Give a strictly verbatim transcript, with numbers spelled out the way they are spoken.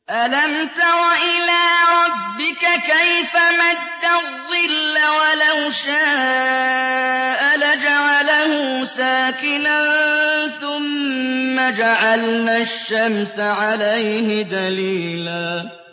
أَلَمْ تَرَ إِلَىٰ رَبِّكَ كَيْفَ مَدَّ الظِّلَّ وَلَوْ شَاءَ لَجَعَلَهُ سَاكِنًا ثُمَّ جَعَلْنَا الشَّمْسَ عَلَيْهِ دَلِيلًا